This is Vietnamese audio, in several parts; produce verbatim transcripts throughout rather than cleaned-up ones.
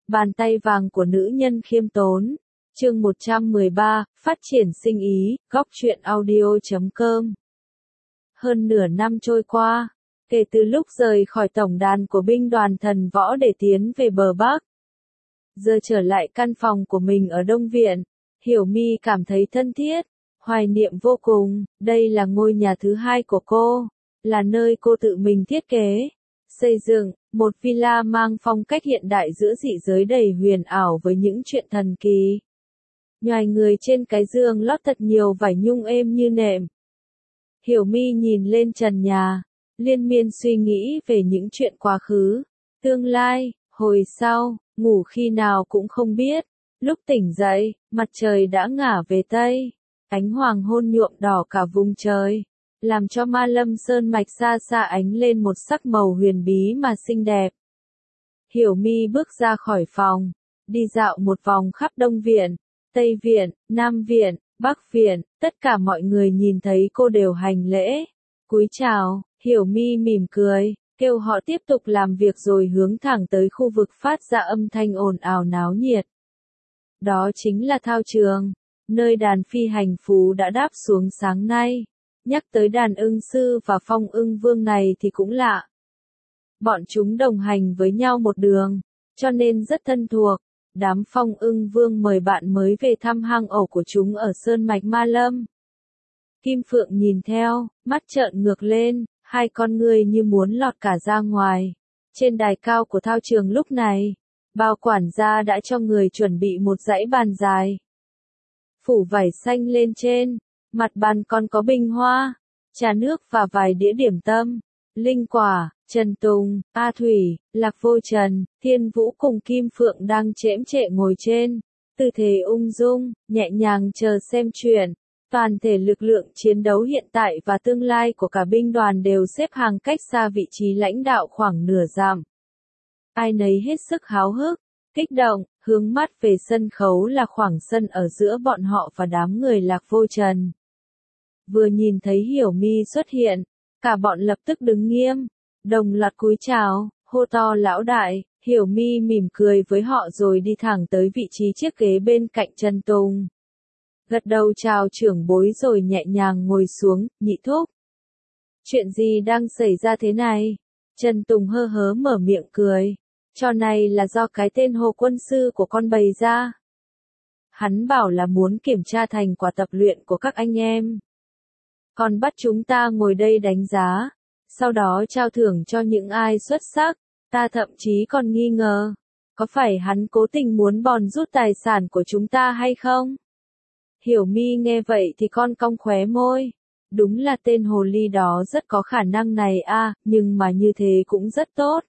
Bàn tay vàng của nữ nhân khiêm tốn. Chương một trăm mười ba, phát triển sinh ý, góc truyện audio chấm com. Hơn nửa năm trôi qua, kể từ lúc rời khỏi tổng đàn của binh đoàn thần võ để tiến về bờ Bắc. Giờ trở lại căn phòng của mình ở Đông Viện, Hiểu My cảm thấy thân thiết, hoài niệm vô cùng. Đây là ngôi nhà thứ hai của cô, là nơi cô tự mình thiết kế, xây dựng, một villa mang phong cách hiện đại giữa dị giới đầy huyền ảo với những chuyện thần kỳ. Nhoài người trên cái giường lót thật nhiều vải nhung êm như nệm. Hiểu My nhìn lên trần nhà, liên miên suy nghĩ về những chuyện quá khứ, tương lai, hồi sau, ngủ khi nào cũng không biết. Lúc tỉnh dậy, mặt trời đã ngả về Tây, ánh hoàng hôn nhuộm đỏ cả vùng trời, làm cho Ma Lâm Sơn mạch xa xa ánh lên một sắc màu huyền bí mà xinh đẹp. Hiểu My bước ra khỏi phòng, đi dạo một vòng khắp Đông Viện, Tây Viện, Nam Viện, Bắc Viện, tất cả mọi người nhìn thấy cô đều hành lễ, cúi chào. Hiểu My mỉm cười, kêu họ tiếp tục làm việc rồi hướng thẳng tới khu vực phát ra âm thanh ồn ào náo nhiệt. Đó chính là thao trường, nơi đàn phi hành phú đã đáp xuống sáng nay. Nhắc tới đàn ưng sư và phong ưng vương này thì cũng lạ. Bọn chúng đồng hành với nhau một đường, cho nên rất thân thuộc. Đám phong ưng vương mời bạn mới về thăm hang ổ của chúng ở Sơn Mạch Ma Lâm. Kim Phượng nhìn theo, mắt trợn ngược lên, hai con ngươi như muốn lọt cả ra ngoài. Trên đài cao của thao trường lúc này, bao quản gia đã cho người chuẩn bị một dãy bàn dài. Phủ vải xanh lên trên, mặt bàn còn có bình hoa, trà nước và vài đĩa điểm tâm. Linh Quả, Trần Tùng, A Thủy, Lạc Vô Trần, Thiên Vũ cùng Kim Phượng đang chễm chệ ngồi trên tư thế ung dung, nhẹ nhàng chờ xem chuyện. Toàn thể lực lượng chiến đấu hiện tại và tương lai của cả binh đoàn đều xếp hàng cách xa vị trí lãnh đạo khoảng nửa dặm. Ai nấy hết sức háo hức, kích động, hướng mắt về sân khấu là khoảng sân ở giữa bọn họ và đám người Lạc Vô Trần. Vừa nhìn thấy Hiểu My xuất hiện, cả bọn lập tức đứng nghiêm, đồng loạt cúi chào, hô to lão đại. Hiểu My mỉm cười với họ rồi đi thẳng tới vị trí chiếc ghế bên cạnh Trần Tùng. Gật đầu chào trưởng bối rồi nhẹ nhàng ngồi xuống. Nhị thúc, chuyện gì đang xảy ra thế này? Trần Tùng hơ hớ mở miệng cười. Trò này là do cái tên Hồ quân sư của con bày ra. Hắn bảo là muốn kiểm tra thành quả tập luyện của các anh em. Còn bắt chúng ta ngồi đây đánh giá, sau đó trao thưởng cho những ai xuất sắc. Ta thậm chí còn nghi ngờ, có phải hắn cố tình muốn bòn rút tài sản của chúng ta hay không? Hiểu My nghe vậy thì con cong khóe môi. Đúng là tên hồ ly đó rất có khả năng này a, nhưng mà như thế cũng rất tốt.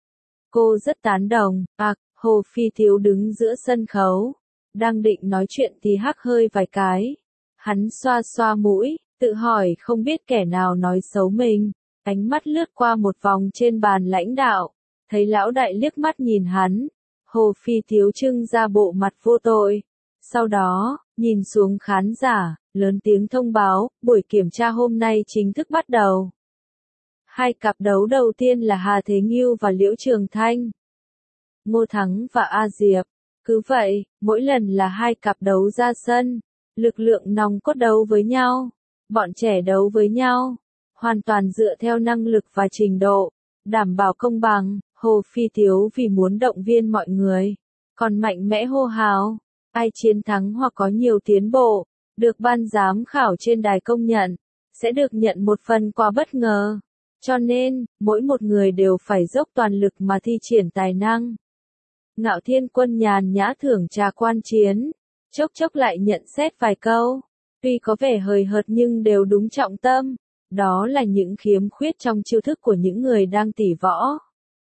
Cô rất tán đồng. À, Hồ Phi Thiếu đứng giữa sân khấu, đang định nói chuyện thì hắc hơi vài cái. Hắn xoa xoa mũi, tự hỏi không biết kẻ nào nói xấu mình. Ánh mắt lướt qua một vòng trên bàn lãnh đạo, thấy lão đại liếc mắt nhìn hắn. Hồ Phi Thiếu trưng ra bộ mặt vô tội. Sau đó, nhìn xuống khán giả, lớn tiếng thông báo, buổi kiểm tra hôm nay chính thức bắt đầu. Hai cặp đấu đầu tiên là Hà Thế Nghiêu và Liễu Trường Thanh, Ngô Thắng và A Diệp. Cứ vậy, mỗi lần là hai cặp đấu ra sân, lực lượng nòng cốt đấu với nhau, bọn trẻ đấu với nhau, hoàn toàn dựa theo năng lực và trình độ, đảm bảo công bằng. Hồ Phi Thiếu vì muốn động viên mọi người, còn mạnh mẽ hô hào. Ai chiến thắng hoặc có nhiều tiến bộ, được ban giám khảo trên đài công nhận, sẽ được nhận một phần quà bất ngờ. Cho nên, mỗi một người đều phải dốc toàn lực mà thi triển tài năng. Ngạo Thiên Quân nhàn nhã thưởng trà quan chiến, chốc chốc lại nhận xét vài câu. Tuy có vẻ hời hợt nhưng đều đúng trọng tâm. Đó là những khiếm khuyết trong chiêu thức của những người đang tỉ võ.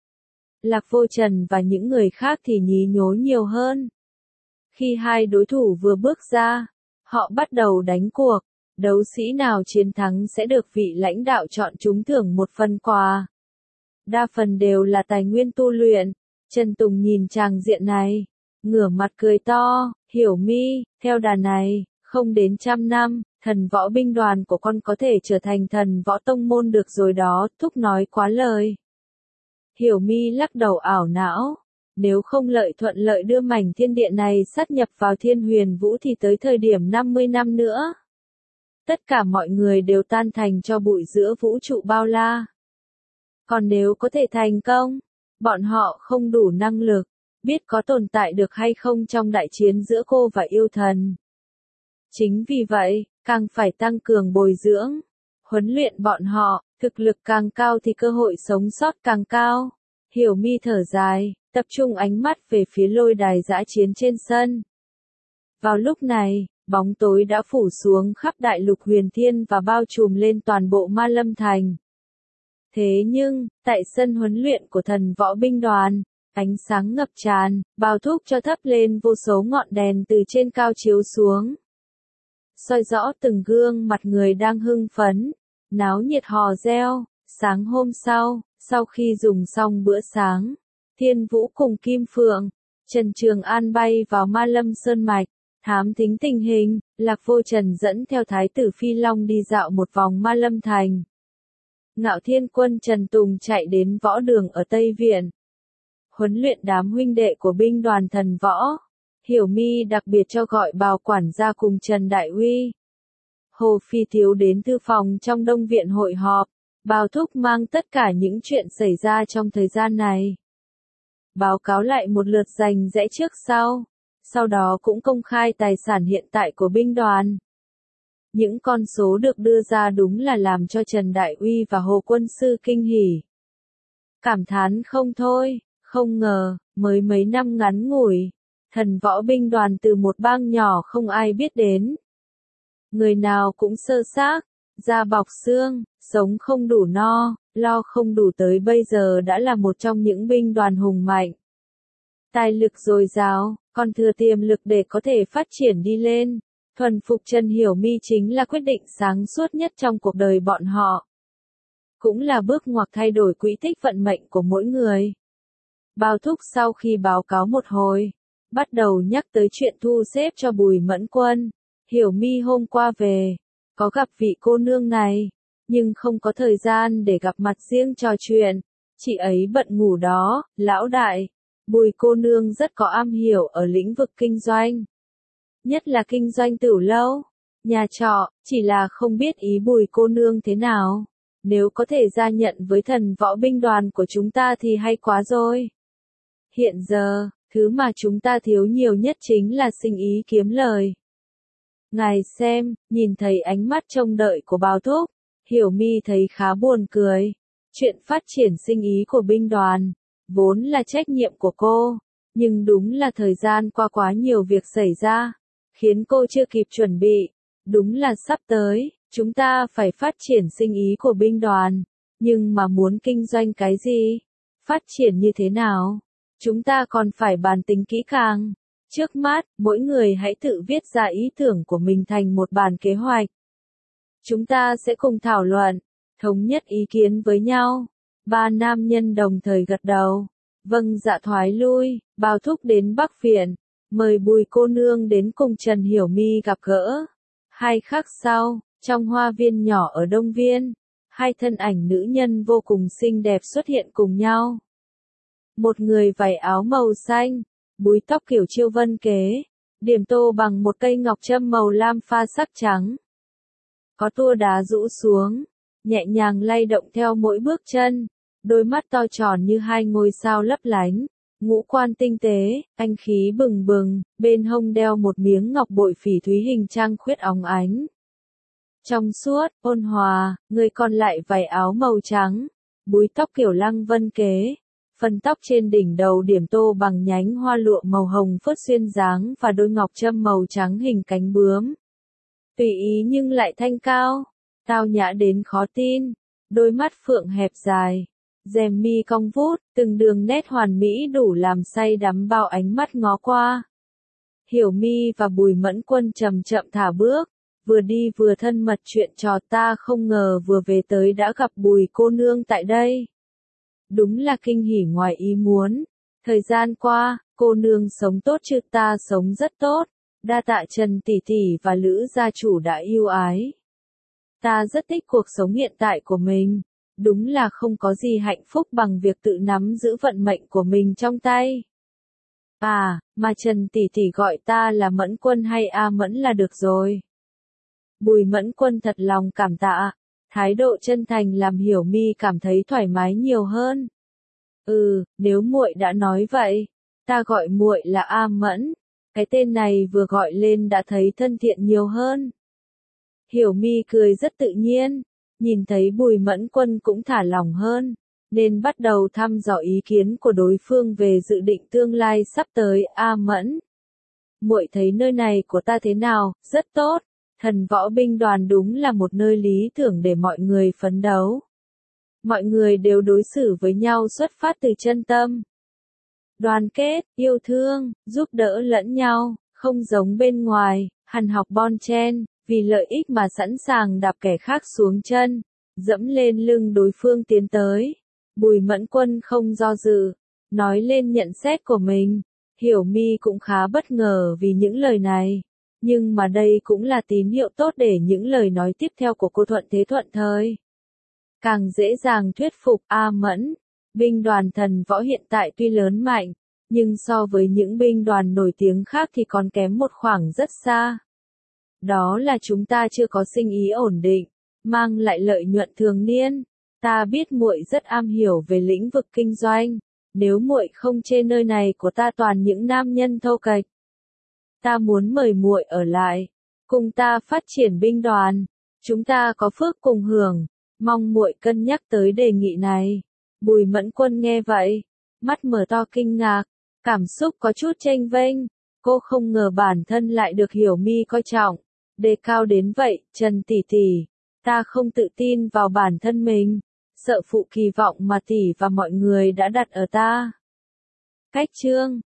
Lạc Vô Trần và những người khác thì nhí nhối nhiều hơn. Khi hai đối thủ vừa bước ra, họ bắt đầu đánh cuộc. Đấu sĩ nào chiến thắng sẽ được vị lãnh đạo chọn trúng thưởng một phần quà. Đa phần đều là tài nguyên tu luyện. Trần Tùng nhìn tràng diện này, ngửa mặt cười to. Hiểu My, theo đà này, không đến trăm năm, thần võ binh đoàn của con có thể trở thành thần võ tông môn được rồi đó. Thúc nói quá lời. Hiểu My lắc đầu ảo não. Nếu không lợi thuận lợi đưa mảnh thiên địa này sát nhập vào Thiên Huyền Vũ thì tới thời điểm năm mươi năm nữa, tất cả mọi người đều tan thành cho bụi giữa vũ trụ bao la. Còn nếu có thể thành công, bọn họ không đủ năng lực, biết có tồn tại được hay không trong đại chiến giữa cô và yêu thần. Chính vì vậy, càng phải tăng cường bồi dưỡng, huấn luyện bọn họ, thực lực càng cao thì cơ hội sống sót càng cao. Hiểu Mi thở dài, tập trung ánh mắt về phía lôi đài dã chiến trên sân. Vào lúc này, bóng tối đã phủ xuống khắp đại lục huyền thiên và bao trùm lên toàn bộ Ma Lâm Thành. Thế nhưng, tại sân huấn luyện của thần võ binh đoàn, ánh sáng ngập tràn, bao thúc cho thắp lên vô số ngọn đèn từ trên cao chiếu xuống, soi rõ từng gương mặt người đang hưng phấn, náo nhiệt hò reo. Sáng hôm sau, sau khi dùng xong bữa sáng, Thiên Vũ cùng Kim Phượng, Trần Trường An bay vào Ma Lâm Sơn Mạch, thám thính tình hình. Lạc Vô Trần dẫn theo Thái tử Phi Long đi dạo một vòng Ma Lâm Thành. Ngạo Thiên Quân Trần Tùng chạy đến võ đường ở Tây Viện, huấn luyện đám huynh đệ của binh đoàn thần võ. Hiểu Mi đặc biệt cho gọi Bào quản gia cùng Trần Đại Uy, Hồ Phi Thiếu đến thư phòng trong Đông Viện hội họp. Bào thúc mang tất cả những chuyện xảy ra trong thời gian này, báo cáo lại một lượt rành rẽ trước sau, sau đó cũng công khai tài sản hiện tại của binh đoàn. Những con số được đưa ra đúng là làm cho Trần Đại Uy và Hồ Quân Sư kinh hỉ. Cảm thán không thôi, không ngờ, mới mấy năm ngắn ngủi, thần võ binh đoàn từ một bang nhỏ không ai biết đến. Người nào cũng sơ xác, da bọc xương, sống không đủ no, lo không đủ tới bây giờ đã là một trong những binh đoàn hùng mạnh. Tài lực dồi dào, còn thừa tiềm lực để có thể phát triển đi lên. Thuần phục Trần Hiểu Mi chính là quyết định sáng suốt nhất trong cuộc đời bọn họ. Cũng là bước ngoặt thay đổi quỹ tích vận mệnh của mỗi người. Bao thúc sau khi báo cáo một hồi, bắt đầu nhắc tới chuyện thu xếp cho Bùi Mẫn Quân. Hiểu Mi hôm qua về, có gặp vị cô nương này, nhưng không có thời gian để gặp mặt riêng trò chuyện. Chị ấy bận ngủ đó, lão đại. Bùi cô nương rất có am hiểu ở lĩnh vực kinh doanh. Nhất là kinh doanh tửu lâu, nhà trọ, chỉ là không biết ý Bùi cô nương thế nào. Nếu có thể gia nhận với thần võ binh đoàn của chúng ta thì hay quá rồi. Hiện giờ, thứ mà chúng ta thiếu nhiều nhất chính là sinh ý kiếm lời. Ngài xem, nhìn thấy ánh mắt trông đợi của Bao thúc, Hiểu Mi thấy khá buồn cười. Chuyện phát triển sinh ý của binh đoàn, vốn là trách nhiệm của cô, nhưng đúng là thời gian qua quá nhiều việc xảy ra, khiến cô chưa kịp chuẩn bị. Đúng là sắp tới, chúng ta phải phát triển sinh ý của binh đoàn, nhưng mà muốn kinh doanh cái gì? Phát triển như thế nào? Chúng ta còn phải bàn tính kỹ càng. Trước mắt, mỗi người hãy tự viết ra ý tưởng của mình thành một bản kế hoạch. Chúng ta sẽ cùng thảo luận, thống nhất ý kiến với nhau. Ba nam nhân đồng thời gật đầu. Vâng dạ thoái lui, Bao thúc đến Bắc Viện, mời Bùi cô nương đến cùng Trần Hiểu Mi gặp gỡ. Hai khắc sau, trong hoa viên nhỏ ở Đông Viên, hai thân ảnh nữ nhân vô cùng xinh đẹp xuất hiện cùng nhau. Một người vải áo màu xanh, búi tóc kiểu chiêu vân kế, điểm tô bằng một cây ngọc trâm màu lam pha sắc trắng. Có tua đá rũ xuống, nhẹ nhàng lay động theo mỗi bước chân, đôi mắt to tròn như hai ngôi sao lấp lánh, ngũ quan tinh tế, anh khí bừng bừng, bên hông đeo một miếng ngọc bội phỉ thúy hình trăng khuyết óng ánh. Trong suốt, ôn hòa, người còn lại vải áo màu trắng, búi tóc kiểu lăng vân kế. Phần tóc trên đỉnh đầu điểm tô bằng nhánh hoa lụa màu hồng phớt xuyên dáng và đôi ngọc trâm màu trắng hình cánh bướm. Tùy ý nhưng lại thanh cao, tao nhã đến khó tin, đôi mắt phượng hẹp dài, rèm mi cong vút, từng đường nét hoàn mỹ đủ làm say đắm bao ánh mắt ngó qua. Hiểu Mi và Bùi Mẫn Quân chậm chậm thả bước, vừa đi vừa thân mật chuyện trò. Ta không ngờ vừa về tới đã gặp Bùi cô nương tại đây. Đúng là kinh hỉ ngoài ý muốn. Thời gian qua, cô nương sống tốt chứ? Ta sống rất tốt. Đa tạ Trần tỷ tỷ và Lữ gia chủ đã yêu ái. Ta rất thích cuộc sống hiện tại của mình. Đúng là không có gì hạnh phúc bằng việc tự nắm giữ vận mệnh của mình trong tay. À, mà Trần tỷ tỷ gọi ta là Mẫn Quân hay A Mẫn là được rồi. Bùi Mẫn Quân thật lòng cảm tạ, thái độ chân thành làm Hiểu Mi cảm thấy thoải mái nhiều hơn. Ừ, nếu muội đã nói vậy, ta gọi muội là A Mẫn, cái tên này vừa gọi lên đã thấy thân thiện nhiều hơn. Hiểu Mi cười rất tự nhiên, nhìn thấy Bùi Mẫn Quân cũng thả lỏng hơn, nên bắt đầu thăm dò ý kiến của đối phương về dự định tương lai sắp tới. A Mẫn, muội thấy nơi này của ta thế nào? Rất tốt, thần võ binh đoàn đúng là một nơi lý tưởng để mọi người phấn đấu. Mọi người đều đối xử với nhau xuất phát từ chân tâm. Đoàn kết, yêu thương, giúp đỡ lẫn nhau, không giống bên ngoài, hằn học bon chen, vì lợi ích mà sẵn sàng đạp kẻ khác xuống chân, dẫm lên lưng đối phương tiến tới. Bùi Mẫn Quân không do dự, nói lên nhận xét của mình. Hiểu Mi cũng khá bất ngờ vì những lời này, nhưng mà đây cũng là tín hiệu tốt để những lời nói tiếp theo của cô thuận thế thuận thời. Càng dễ dàng thuyết phục. A Mẫn, binh đoàn thần võ hiện tại tuy lớn mạnh, nhưng so với những binh đoàn nổi tiếng khác thì còn kém một khoảng rất xa. Đó là chúng ta chưa có sinh ý ổn định, mang lại lợi nhuận thường niên. Ta biết muội rất am hiểu về lĩnh vực kinh doanh, nếu muội không chê nơi này của ta toàn những nam nhân thô kệch, ta muốn mời muội ở lại, cùng ta phát triển binh đoàn, chúng ta có phước cùng hưởng, mong muội cân nhắc tới đề nghị này. Bùi Mẫn Quân nghe vậy, mắt mở to kinh ngạc, cảm xúc có chút chênh vênh, cô không ngờ bản thân lại được Hiểu Mi coi trọng, đề cao đến vậy. Trần tỷ tỷ, ta không tự tin vào bản thân mình, sợ phụ kỳ vọng mà tỷ và mọi người đã đặt ở ta. Cách chương